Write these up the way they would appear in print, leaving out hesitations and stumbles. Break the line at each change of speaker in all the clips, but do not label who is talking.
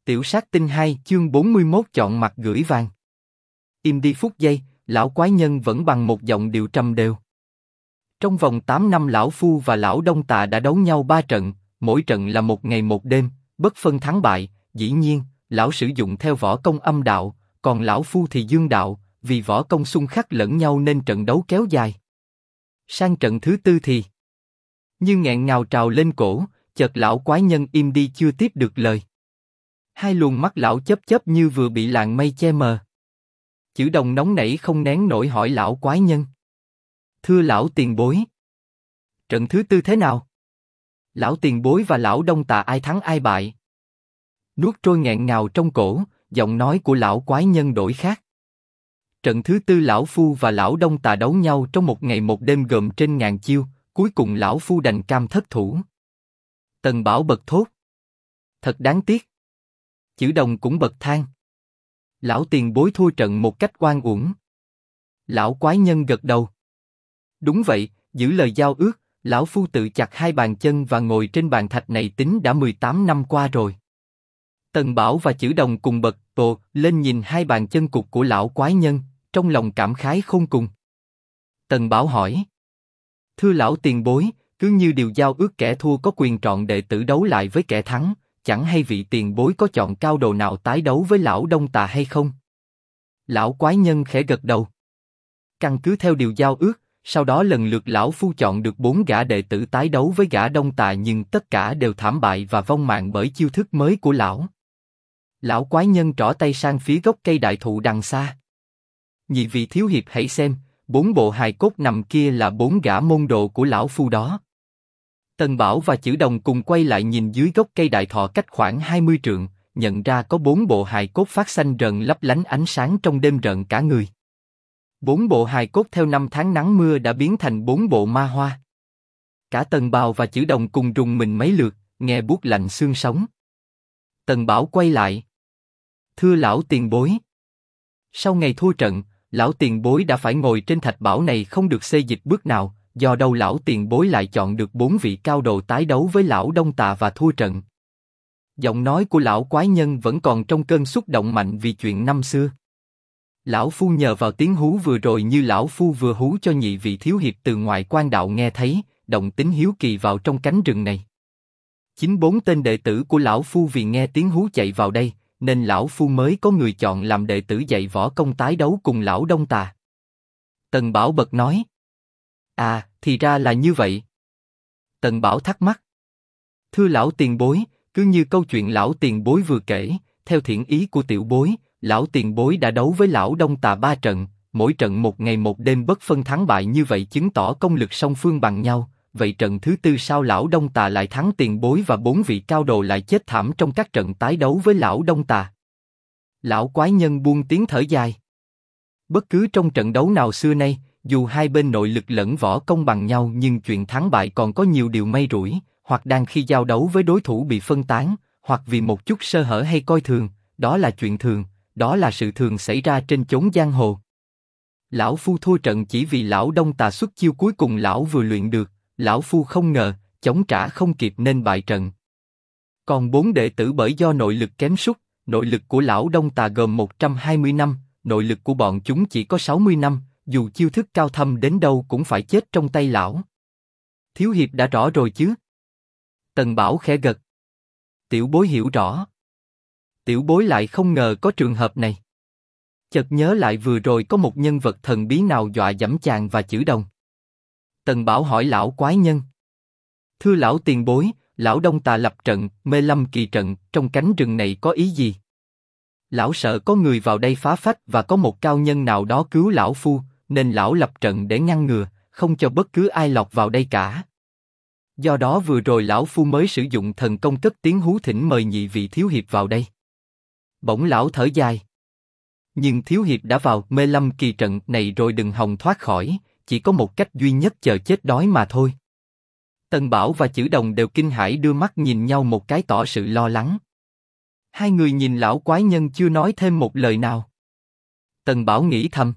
Tiểu sát tinh 2 chương 41 chọn mặt gửi vàng. Im đi phút giây, lão quái nhân vẫn bằng một giọng điệu trầm đều. Trong vòng 8 năm lão phu và lão Đông Tà đã đấu nhau 3 trận, mỗi trận là một ngày một đêm, bất phân thắng bại. Dĩ nhiên, lão sử dụng theo võ công âm đạo, còn lão phu thì dương đạo, vì võ công xung khắc lẫn nhau nên trận đấu kéo dài. Sang trận thứ tư thì, như nghẹn ngào trào lên cổ, chợt lão quái nhân im đi chưa tiếp được lời. Hai luồng mắt lão chớp chớp như vừa bị làn mây che mờ. Chữ Đồng nóng nảy không nén nổi hỏi lão quái nhân: "Thưa lão tiền bối, trận thứ tư thế nào? Lão tiền bối và lão Đông Tà ai thắng ai bại?" Nuốt trôi nghẹn ngào trong cổ, giọng nói của lão quái nhân đổi khác. Trận thứ tư lão phu và lão Đông Tà đấu nhau trong một ngày một đêm gồm trên ngàn chiêu, cuối cùng lão phu đành cam thất thủ. Tần Bảo bật thốt: "Thật đáng tiếc." Chữ Đồng cũng bật than: "Lão tiền bối thua trận một cách oan uổng." Lão quái nhân gật đầu: "Đúng vậy, giữ lời giao ước, lão phu tự chặt hai bàn chân và ngồi trên bàn thạch này tính đã 18 năm qua rồi." Tần Bảo và Chữ Đồng cùng bật tồ lên nhìn hai bàn chân cụt của lão quái nhân, trong lòng cảm khái khôn cùng. Tần Bảo hỏi: "Thưa lão tiền bối, cứ như điều giao ước kẻ thua có quyền chọn đệ tử đấu lại với kẻ thắng, chẳng hay vị tiền bối có chọn cao đồ nào tái đấu với lão Đông Tà hay không?" Lão quái nhân khẽ gật đầu. Căn cứ theo điều giao ước, sau đó lần lượt lão phu chọn được 4 gã đệ tử tái đấu với gã Đông Tà, nhưng tất cả đều thảm bại và vong mạng bởi chiêu thức mới của lão. Lão quái nhân trỏ tay sang phía gốc cây đại thụ đằng xa: "Nhị vị thiếu hiệp hãy xem, 4 bộ hài cốt nằm kia là 4 gã môn đồ của lão phu đó." Tần Bảo và Chữ Đồng cùng quay lại nhìn dưới gốc cây đại thọ cách khoảng 20 trượng, nhận ra có 4 bộ hài cốt phát xanh rần lấp lánh ánh sáng trong đêm rợn cả người. 4 bộ hài cốt theo năm tháng nắng mưa đã biến thành 4 bộ ma hoa. Cả Tần Bào và Chữ Đồng cùng rùng mình mấy lượt, nghe buốt lạnh xương sống. Tần Bảo quay lại: "Thưa lão tiền bối, sau ngày thua trận, lão tiền bối đã phải ngồi trên thạch bảo này không được xê dịch bước nào, do đâu lão tiền bối lại chọn được 4 vị cao đồ tái đấu với lão Đông Tà và thua trận?" Giọng nói của lão quái nhân vẫn còn trong cơn xúc động mạnh vì chuyện năm xưa. "Lão phu nhờ vào tiếng hú vừa rồi như lão phu vừa hú cho nhị vị thiếu hiệp từ ngoài quan đạo nghe thấy, động tính hiếu kỳ vào trong cánh rừng này. Chính 4 tên đệ tử của lão phu vì nghe tiếng hú chạy vào đây, nên lão phu mới có người chọn làm đệ tử dạy võ công tái đấu cùng lão Đông Tà." Tần Bảo bật nói: "À, thì ra là như vậy." Tần Bảo thắc mắc: "Thưa lão tiền bối, cứ như câu chuyện lão tiền bối vừa kể, theo thiện ý của tiểu bối, lão tiền bối đã đấu với lão Đông Tà 3 trận, mỗi trận một ngày một đêm bất phân thắng bại, như vậy chứng tỏ công lực song phương bằng nhau. Vậy trận thứ tư sao lão Đông Tà lại thắng tiền bối và 4 vị cao đồ lại chết thảm trong các trận tái đấu với lão Đông Tà?" Lão quái nhân buông tiếng thở dài: "Bất cứ trong trận đấu nào xưa nay, dù hai bên nội lực lẫn võ công bằng nhau, nhưng chuyện thắng bại còn có nhiều điều may rủi, hoặc đang khi giao đấu với đối thủ bị phân tán, hoặc vì một chút sơ hở hay coi thường, đó là chuyện thường, đó là sự thường xảy ra trên chốn giang hồ. Lão phu thua trận chỉ vì lão Đông Tà xuất chiêu cuối cùng lão vừa luyện được, lão phu không ngờ, chống trả không kịp nên bại trận. Còn 4 đệ tử bởi do nội lực kém sút, nội lực của lão Đông Tà gồm 120 năm, nội lực của bọn chúng chỉ có 60 năm, dù chiêu thức cao thâm đến đâu cũng phải chết trong tay lão. Thiếu hiệp đã rõ rồi chứ?" Tần Bảo khẽ gật: "Tiểu bối hiểu rõ." Tiểu bối lại không ngờ có trường hợp này. Chợt nhớ lại vừa rồi có một nhân vật thần bí nào dọa dẫm chàng và Chữ Đồng. Tần Bảo hỏi lão quái nhân: "Thưa lão tiền bối, lão Đông Tà lập trận Mê Lâm Kỳ trận trong cánh rừng này có ý gì? Lão sợ có người vào đây phá phách và có một cao nhân nào đó cứu lão phu, nên lão lập trận để ngăn ngừa, không cho bất cứ ai lọt vào đây cả. Do đó vừa rồi lão phu mới sử dụng thần công cất tiếng hú thỉnh mời nhị vị thiếu hiệp vào đây." Bỗng lão thở dài: "Nhưng thiếu hiệp đã vào Mê Lâm Kỳ trận này rồi đừng hòng thoát khỏi, chỉ có một cách duy nhất, chờ chết đói mà thôi." Tần Bảo và Chữ Đồng đều kinh hãi đưa mắt nhìn nhau một cái tỏ sự lo lắng. Hai người nhìn lão quái nhân chưa nói thêm một lời nào. Tần Bảo nghĩ thầm: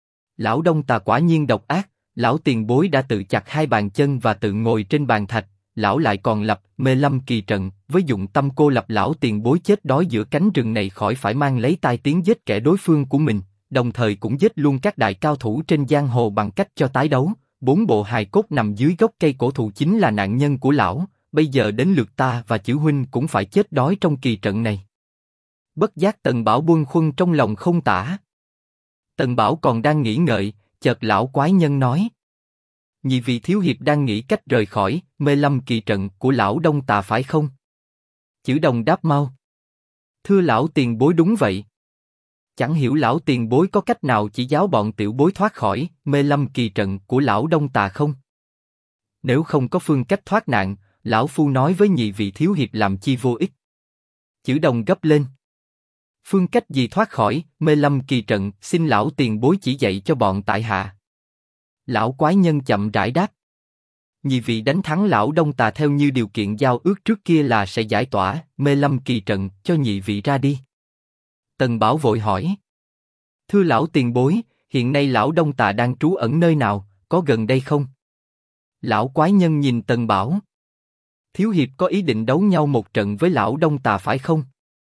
lão Đông Tà quả nhiên độc ác, lão tiền bối đã tự chặt hai bàn chân và tự ngồi trên bàn thạch, lão lại còn lập mê lâm kỳ trận, với dụng tâm cô lập lão tiền bối chết đói giữa cánh rừng này khỏi phải mang lấy tai tiếng giết kẻ đối phương của mình, đồng thời cũng giết luôn các đại cao thủ trên giang hồ bằng cách cho tái đấu. 4 bộ hài cốt nằm dưới gốc cây cổ thụ chính là nạn nhân của lão, bây giờ đến lượt ta và chữ huynh cũng phải chết đói trong kỳ trận này. Bất giác Tần Bảo bâng khuâng trong lòng không tả. Tần Bảo còn đang nghĩ ngợi, chợt lão quái nhân nói: nhị vị thiếu hiệp đang nghĩ cách rời khỏi mê lâm kỳ trận của lão Đông Tà phải không? Chữ Đồng đáp mau: thưa lão tiền bối, đúng vậy. Chẳng hiểu lão tiền bối có cách nào chỉ giáo bọn tiểu bối thoát khỏi mê lâm kỳ trận của lão Đông Tà không? Nếu không có phương cách thoát nạn, lão phu nói với nhị vị thiếu hiệp làm chi vô ích. Chữ Đồng gấp lên: phương cách gì thoát khỏi mê lâm kỳ trận, xin lão tiền bối chỉ dạy cho bọn tại hạ. Lão quái nhân chậm rãi đáp: nhị vị đánh thắng lão Đông Tà theo như điều kiện giao ước trước kia là sẽ giải tỏa mê lâm kỳ trận cho nhị vị ra đi. Tần Bảo vội hỏi: thưa lão tiền bối, hiện nay lão Đông Tà đang trú ẩn nơi nào, có gần đây không? Lão quái nhân nhìn Tần Bảo: thiếu hiệp có ý định đấu nhau một trận với lão Đông Tà phải không?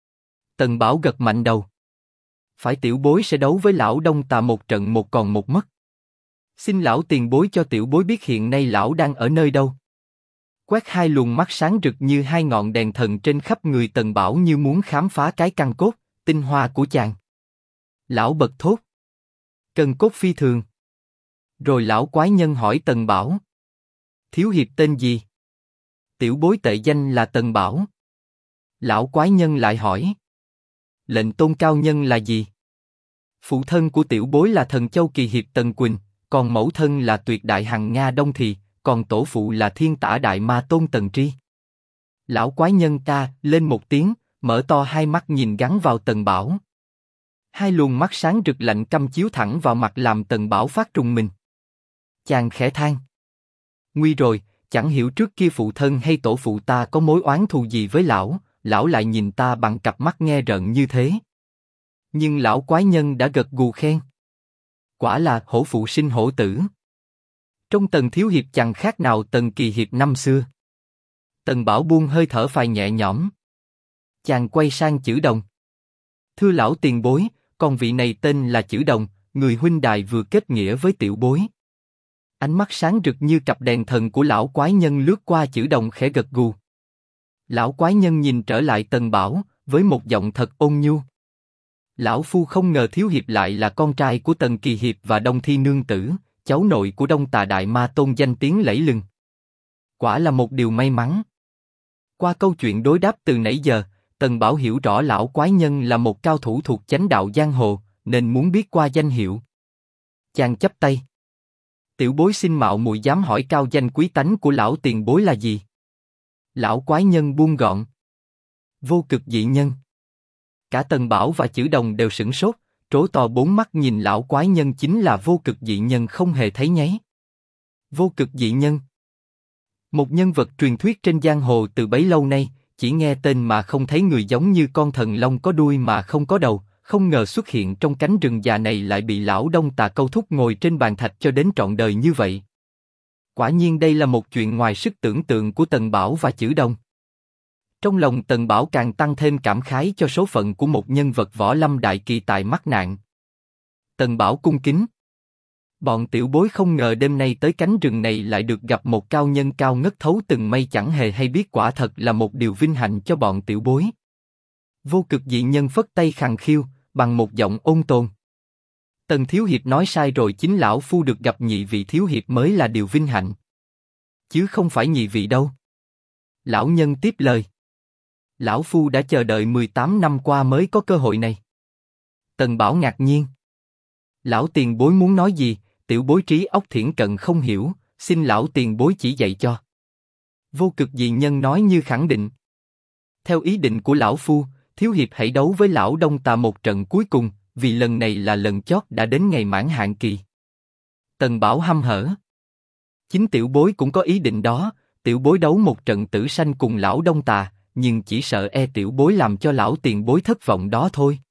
Tần Bảo gật mạnh đầu: phải, tiểu bối sẽ đấu với lão Đông Tà một trận một còn một mất. Xin lão tiền bối cho tiểu bối biết hiện nay lão đang ở nơi đâu. Quét hai luồng mắt sáng rực như hai ngọn đèn thần trên khắp người Tần Bảo như muốn khám phá cái căn cốt, tinh hoa của chàng. Lão bật thốt: cần cốt phi thường. Rồi lão quái nhân hỏi Tần Bảo: thiếu hiệp tên gì? Tiểu bối tệ danh là Tần Bảo. Lão quái nhân lại hỏi: lệnh tôn cao nhân là gì? Phụ thân của tiểu bối là Thần Châu Kỳ hiệp Tần Quỳnh, còn mẫu thân là Tuyệt Đại Hằng Nga Đông Thì, còn tổ phụ là Thiên Tả Đại Ma Tôn Tần Tri. Lão quái nhân ta lên một tiếng, mở to hai mắt nhìn gắn vào Tần Bảo. Hai luồng mắt sáng rực lạnh căm chiếu thẳng vào mặt làm Tần Bảo phát rùng mình. Chàng khẽ than: nguy rồi, chẳng hiểu trước kia phụ thân hay tổ phụ ta có mối oán thù gì với lão, lão lại nhìn ta bằng cặp mắt nghe rợn như thế. Nhưng lão quái nhân đã gật gù khen: quả là hổ phụ sinh hổ tử. Trong Tần thiếu hiệp chẳng khác nào Tần Kỳ hiệp năm xưa. Tần Bảo buông hơi thở phào nhẹ nhõm. Chàng quay sang Chữ Đồng: thưa lão tiền bối, con vị này tên là Chữ Đồng, người huynh đài vừa kết nghĩa với tiểu bối. Ánh mắt sáng rực như cặp đèn thần của lão quái nhân lướt qua Chữ Đồng khẽ gật gù. Lão quái nhân nhìn trở lại Tần Bảo với một giọng thật ôn nhu: lão phu không ngờ thiếu hiệp lại là con trai của Tần Kỳ hiệp và Đông Thi nương tử, cháu nội của Đông Tà Đại Ma Tôn danh tiếng lẫy lừng. Quả là một điều may mắn. Qua câu chuyện đối đáp từ nãy giờ, Tần Bảo hiểu rõ lão quái nhân là một cao thủ thuộc chánh đạo giang hồ, nên muốn biết qua danh hiệu. Chàng chắp tay: tiểu bối xin mạo muội dám hỏi cao danh quý tánh của lão tiền bối là gì? Lão quái nhân buông gọn: vô cực dị nhân. Cả Tần Bảo và Chữ Đồng đều sửng sốt, trố to bốn mắt nhìn lão quái nhân chính là vô cực dị nhân không hề thấy nháy. Vô cực dị nhân, một nhân vật truyền thuyết trên giang hồ từ bấy lâu nay, chỉ nghe tên mà không thấy người, giống như con thần long có đuôi mà không có đầu, không ngờ xuất hiện trong cánh rừng già này lại bị lão Đông Tà câu thúc ngồi trên bàn thạch cho đến trọn đời như vậy. Quả nhiên đây là một chuyện ngoài sức tưởng tượng của Tần Bảo và Chữ Đồng. Trong lòng Tần Bảo càng tăng thêm cảm khái cho số phận của một nhân vật võ lâm đại kỳ tài mắc nạn. Tần Bảo cung kính: bọn tiểu bối không ngờ đêm nay tới cánh rừng này lại được gặp một cao nhân cao ngất thấu từng mây, chẳng hề hay biết, quả thật là một điều vinh hạnh cho bọn tiểu bối. Vô cực dị nhân phất tay khằng khiu, bằng một giọng ôn tồn: Tần thiếu hiệp nói sai rồi, chính lão phu được gặp nhị vị thiếu hiệp mới là điều vinh hạnh, chứ không phải nhị vị đâu. Lão nhân tiếp lời: lão phu đã chờ đợi 18 năm qua mới có cơ hội này. Tần Bảo ngạc nhiên: lão tiền bối muốn nói gì? Tiểu bối trí óc thiển cận không hiểu, xin lão tiền bối chỉ dạy cho. Vô cực dị nhân nói như khẳng định: theo ý định của lão phu, thiếu hiệp hãy đấu với lão Đông Tà một trận cuối cùng, vì lần này là lần chót, đã đến ngày mãn hạn kỳ. Tần Bảo hăm hở: chính tiểu bối cũng có ý định đó, tiểu bối đấu một trận tử sanh cùng lão Đông Tà, nhưng chỉ sợ tiểu bối làm cho lão tiền bối thất vọng đó thôi.